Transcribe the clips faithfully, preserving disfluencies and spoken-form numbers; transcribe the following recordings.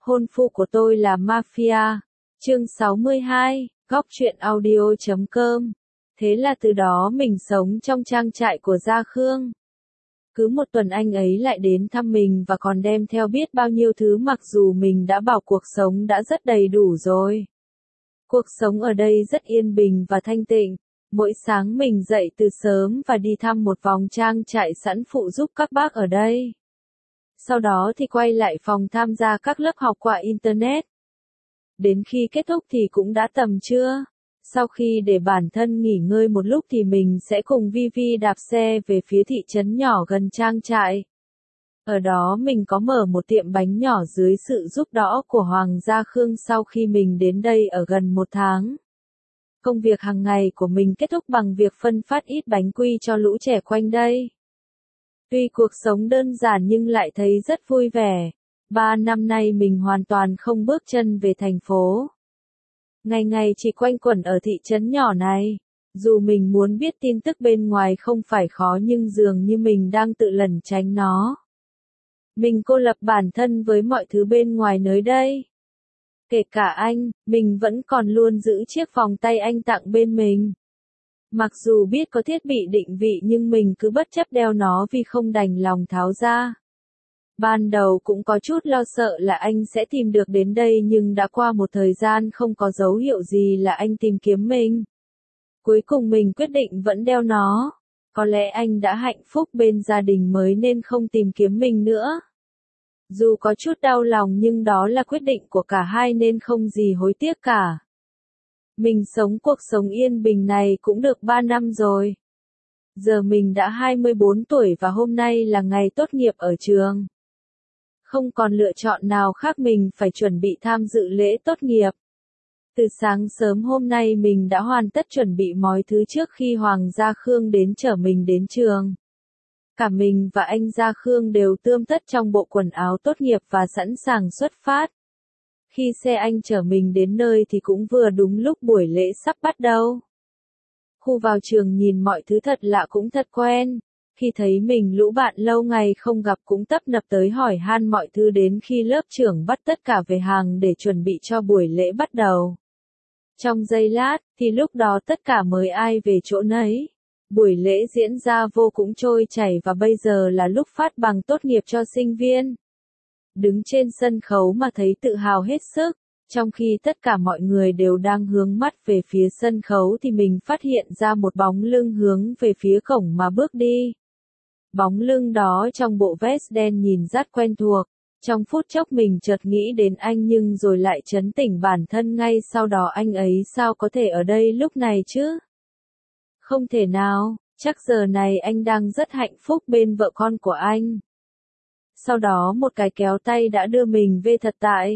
Hôn phu của tôi là mafia. Chương sáu mươi hai, góc truyện audio chấm com. Thế là từ đó mình sống trong trang trại của Gia Khương. Cứ một tuần anh ấy lại đến thăm mình và còn đem theo biết bao nhiêu thứ, mặc dù mình đã bảo cuộc sống đã rất đầy đủ rồi. Cuộc sống ở đây rất yên bình và thanh tịnh. Mỗi sáng mình dậy từ sớm và đi thăm một vòng trang trại sẵn phụ giúp các bác ở đây. Sau đó thì quay lại phòng tham gia các lớp học qua Internet. Đến khi kết thúc thì cũng đã tầm trưa. Sau khi để bản thân nghỉ ngơi một lúc thì mình sẽ cùng Vi Vi đạp xe về phía thị trấn nhỏ gần trang trại. Ở đó mình có mở một tiệm bánh nhỏ dưới sự giúp đỡ của Hoàng Gia Khương sau khi mình đến đây ở gần một tháng. Công việc hàng ngày của mình kết thúc bằng việc phân phát ít bánh quy cho lũ trẻ quanh đây. Tuy cuộc sống đơn giản nhưng lại thấy rất vui vẻ. Ba năm nay mình hoàn toàn không bước chân về thành phố. Ngày ngày chỉ quanh quẩn ở thị trấn nhỏ này. Dù mình muốn biết tin tức bên ngoài không phải khó nhưng dường như mình đang tự lẩn tránh nó. Mình cô lập bản thân với mọi thứ bên ngoài nơi đây. Kể cả anh, mình vẫn còn luôn giữ chiếc vòng tay anh tặng bên mình. Mặc dù biết có thiết bị định vị nhưng mình cứ bất chấp đeo nó vì không đành lòng tháo ra. Ban đầu cũng có chút lo sợ là anh sẽ tìm được đến đây nhưng đã qua một thời gian không có dấu hiệu gì là anh tìm kiếm mình. Cuối cùng mình quyết định vẫn đeo nó. Có lẽ anh đã hạnh phúc bên gia đình mới nên không tìm kiếm mình nữa. Dù có chút đau lòng nhưng đó là quyết định của cả hai nên không gì hối tiếc cả. Mình sống cuộc sống yên bình này cũng được ba năm rồi. Giờ mình đã hai mươi bốn tuổi và hôm nay là ngày tốt nghiệp ở trường. Không còn lựa chọn nào khác, mình phải chuẩn bị tham dự lễ tốt nghiệp. Từ sáng sớm hôm nay mình đã hoàn tất chuẩn bị mọi thứ trước khi Hoàng Gia Khương đến chở mình đến trường. Cả mình và anh Gia Khương đều tươm tất trong bộ quần áo tốt nghiệp và sẵn sàng xuất phát. Khi xe anh chở mình đến nơi thì cũng vừa đúng lúc buổi lễ sắp bắt đầu. Khu vào trường nhìn mọi thứ thật lạ cũng thật quen. Khi thấy mình lũ bạn lâu ngày không gặp cũng tấp nập tới hỏi han mọi thứ đến khi lớp trưởng bắt tất cả về hàng để chuẩn bị cho buổi lễ bắt đầu. Trong giây lát, thì lúc đó tất cả mới ai về chỗ nấy. Buổi lễ diễn ra vô cùng trôi chảy và bây giờ là lúc phát bằng tốt nghiệp cho sinh viên. Đứng trên sân khấu mà thấy tự hào hết sức. Trong khi tất cả mọi người đều đang hướng mắt về phía sân khấu thì mình phát hiện ra một bóng lưng hướng về phía cổng mà bước đi. Bóng lưng đó trong bộ vest đen nhìn rất quen thuộc. Trong phút chốc mình chợt nghĩ đến anh nhưng rồi lại trấn tĩnh bản thân ngay sau đó, anh ấy sao có thể ở đây lúc này chứ? Không thể nào, chắc giờ này anh đang rất hạnh phúc bên vợ con của anh. Sau đó một cái kéo tay đã đưa mình về thật tại.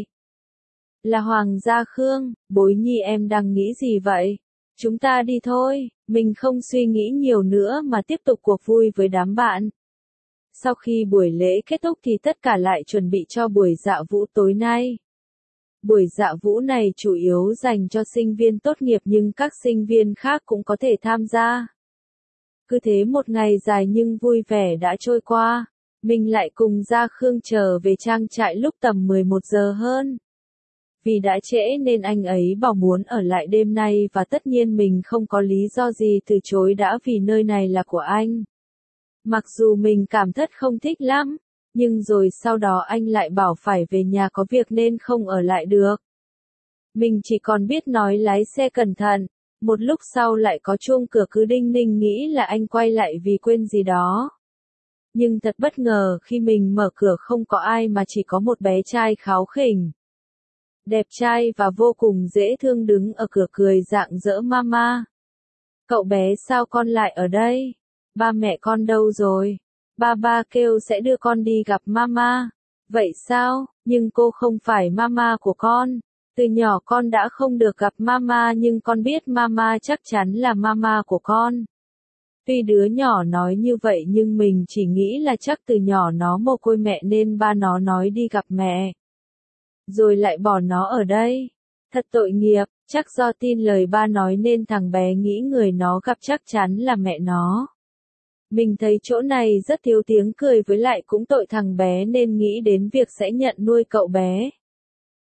Là Hoàng Gia Khương, Bối Nhi em đang nghĩ gì vậy? Chúng ta đi thôi, mình không suy nghĩ nhiều nữa mà tiếp tục cuộc vui với đám bạn. Sau khi buổi lễ kết thúc thì tất cả lại chuẩn bị cho buổi dạ vũ tối nay. Buổi dạ vũ này chủ yếu dành cho sinh viên tốt nghiệp nhưng các sinh viên khác cũng có thể tham gia. Cứ thế một ngày dài nhưng vui vẻ đã trôi qua. Mình lại cùng Gia Khương trở về trang trại lúc tầm mười một giờ hơn. Vì đã trễ nên anh ấy bảo muốn ở lại đêm nay và tất nhiên mình không có lý do gì từ chối đã vì nơi này là của anh. Mặc dù mình cảm thấy không thích lắm, nhưng rồi sau đó anh lại bảo phải về nhà có việc nên không ở lại được. Mình chỉ còn biết nói lái xe cẩn thận, một lúc sau lại có chuông cửa cứ đinh ninh nghĩ là anh quay lại vì quên gì đó. Nhưng thật bất ngờ khi mình mở cửa không có ai mà chỉ có một bé trai kháu khỉnh. Đẹp trai và vô cùng dễ thương đứng ở cửa cười rạng rỡ. Mama. Cậu bé sao con lại ở đây? Ba mẹ con đâu rồi? Ba ba kêu sẽ đưa con đi gặp mama. Vậy sao? Nhưng cô không phải mama của con. Từ nhỏ con đã không được gặp mama nhưng con biết mama chắc chắn là mama của con. Tuy đứa nhỏ nói như vậy nhưng mình chỉ nghĩ là chắc từ nhỏ nó mồ côi mẹ nên ba nó nói đi gặp mẹ. Rồi lại bỏ nó ở đây. Thật tội nghiệp, chắc do tin lời ba nói nên thằng bé nghĩ người nó gặp chắc chắn là mẹ nó. Mình thấy chỗ này rất thiếu tiếng cười với lại cũng tội thằng bé nên nghĩ đến việc sẽ nhận nuôi cậu bé.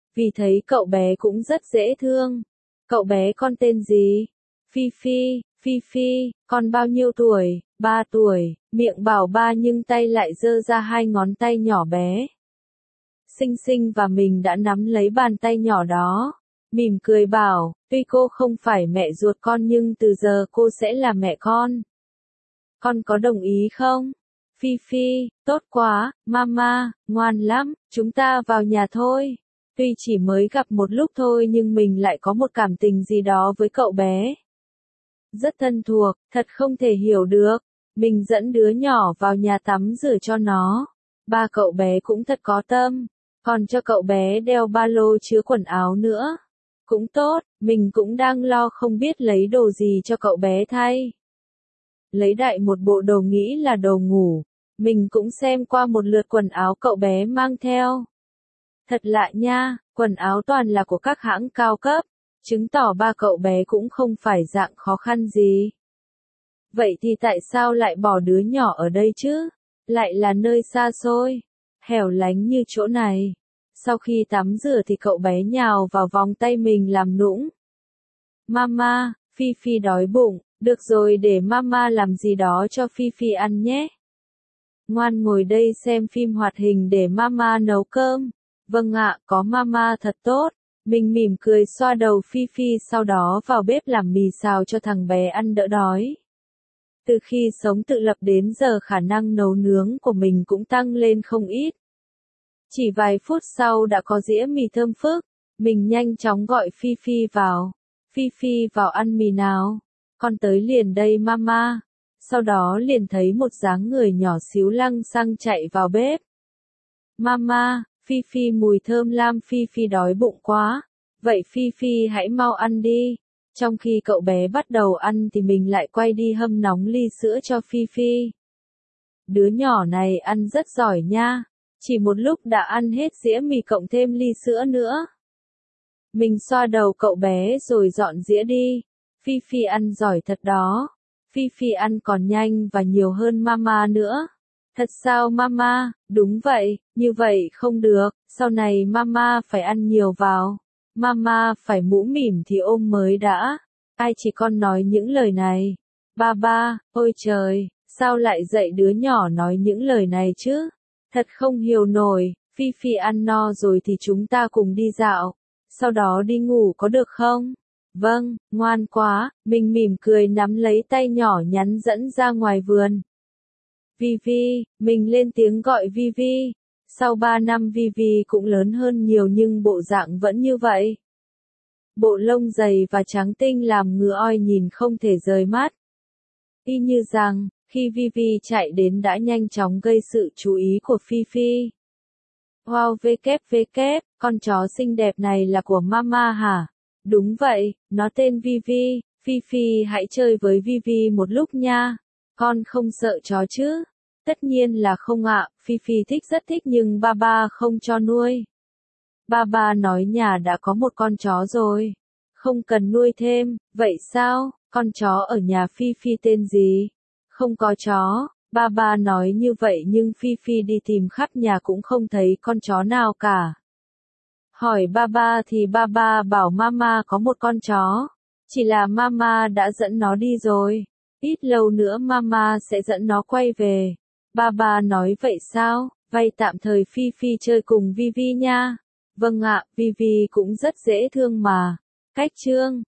vì thấy cậu bé cũng rất dễ thương. Cậu bé con tên gì? Phi Phi, Phi Phi, con bao nhiêu tuổi? Ba tuổi, miệng bảo ba nhưng tay lại giơ ra hai ngón tay nhỏ bé. Xinh xinh và mình đã nắm lấy bàn tay nhỏ đó. Mỉm cười bảo, tuy cô không phải mẹ ruột con nhưng từ giờ cô sẽ là mẹ con. Con có đồng ý không? Phi Phi, tốt quá, mama, ngoan lắm, chúng ta vào nhà thôi. Tuy chỉ mới gặp một lúc thôi nhưng mình lại có một cảm tình gì đó với cậu bé. Rất thân thuộc, thật không thể hiểu được. Mình dẫn đứa nhỏ vào nhà tắm rửa cho nó. Ba cậu bé cũng thật có tâm. Còn cho cậu bé đeo ba lô chứa quần áo nữa. Cũng tốt, mình cũng đang lo không biết lấy đồ gì cho cậu bé thay. Lấy đại một bộ đồ nghĩ là đồ ngủ. Mình cũng xem qua một lượt quần áo cậu bé mang theo. Thật lạ nha, quần áo toàn là của các hãng cao cấp, chứng tỏ ba cậu bé cũng không phải dạng khó khăn gì. Vậy thì tại sao lại bỏ đứa nhỏ ở đây chứ? Lại là nơi xa xôi, hẻo lánh như chỗ này. Sau khi tắm rửa thì cậu bé nhào vào vòng tay mình làm nũng. Mama, Phi Phi đói bụng, được rồi để mama làm gì đó cho Phi Phi ăn nhé. Ngoan ngồi đây xem phim hoạt hình để mama nấu cơm. Vâng ạ, có mama thật tốt. Mình mỉm cười xoa đầu Phi Phi sau đó vào bếp làm mì xào cho thằng bé ăn đỡ đói. Từ khi sống tự lập đến giờ khả năng nấu nướng của mình cũng tăng lên không ít. Chỉ vài phút sau đã có dĩa mì thơm phức. Mình nhanh chóng gọi Phi Phi vào. Phi Phi vào ăn mì nào. Con tới liền đây mama. Sau đó liền thấy một dáng người nhỏ xíu lăng xăng chạy vào bếp. Mama, Phi Phi mùi thơm lam Phi Phi đói bụng quá. Vậy Phi Phi hãy mau ăn đi. Trong khi cậu bé bắt đầu ăn thì mình lại quay đi hâm nóng ly sữa cho Phi Phi. Đứa nhỏ này ăn rất giỏi nha. Chỉ một lúc đã ăn hết dĩa mì cộng thêm ly sữa nữa. Mình xoa đầu cậu bé rồi dọn dĩa đi. Phi Phi ăn giỏi thật đó. Phi Phi ăn còn nhanh và nhiều hơn mama nữa. Thật sao mama? Đúng vậy, như vậy không được, sau này mama phải ăn nhiều vào. Mama phải mũ mỉm thì ôm mới đã. Ai chỉ con nói những lời này? Ba ba, ôi trời, sao lại dạy đứa nhỏ nói những lời này chứ? Thật không hiểu nổi, Phi Phi ăn no rồi thì chúng ta cùng đi dạo. Sau đó đi ngủ có được không? Vâng, ngoan quá, mình mỉm cười nắm lấy tay nhỏ nhắn dẫn ra ngoài vườn. Vi Vi, mình lên tiếng gọi Vi Vi. Sau ba năm Vi Vi cũng lớn hơn nhiều nhưng bộ dạng vẫn như vậy. Bộ lông dày và trắng tinh làm ngứa oi nhìn không thể rời mắt. Y như rằng, khi Vi Vi chạy đến đã nhanh chóng gây sự chú ý của Phi Phi. Wow vê kép vê kép, con chó xinh đẹp này là của mama hả? Đúng vậy, nó tên Vi Vi, Phi Phi hãy chơi với Vi Vi một lúc nha. Con không sợ chó chứ? Tất nhiên là không ạ, Phi Phi thích rất thích nhưng ba ba không cho nuôi. Ba ba nói nhà đã có một con chó rồi. Không cần nuôi thêm, vậy sao? Con chó ở nhà Phi Phi tên gì? Không có chó. Ba ba nói như vậy nhưng Phi Phi đi tìm khắp nhà cũng không thấy con chó nào cả. Hỏi ba ba thì ba ba bảo mama có một con chó. Chỉ là mama đã dẫn nó đi rồi. Ít lâu nữa mama sẽ dẫn nó quay về. Ba ba nói vậy sao? Vậy tạm thời Phi Phi chơi cùng Vi Vi nha. Vâng ạ, Vi Vi cũng rất dễ thương mà. Cách chương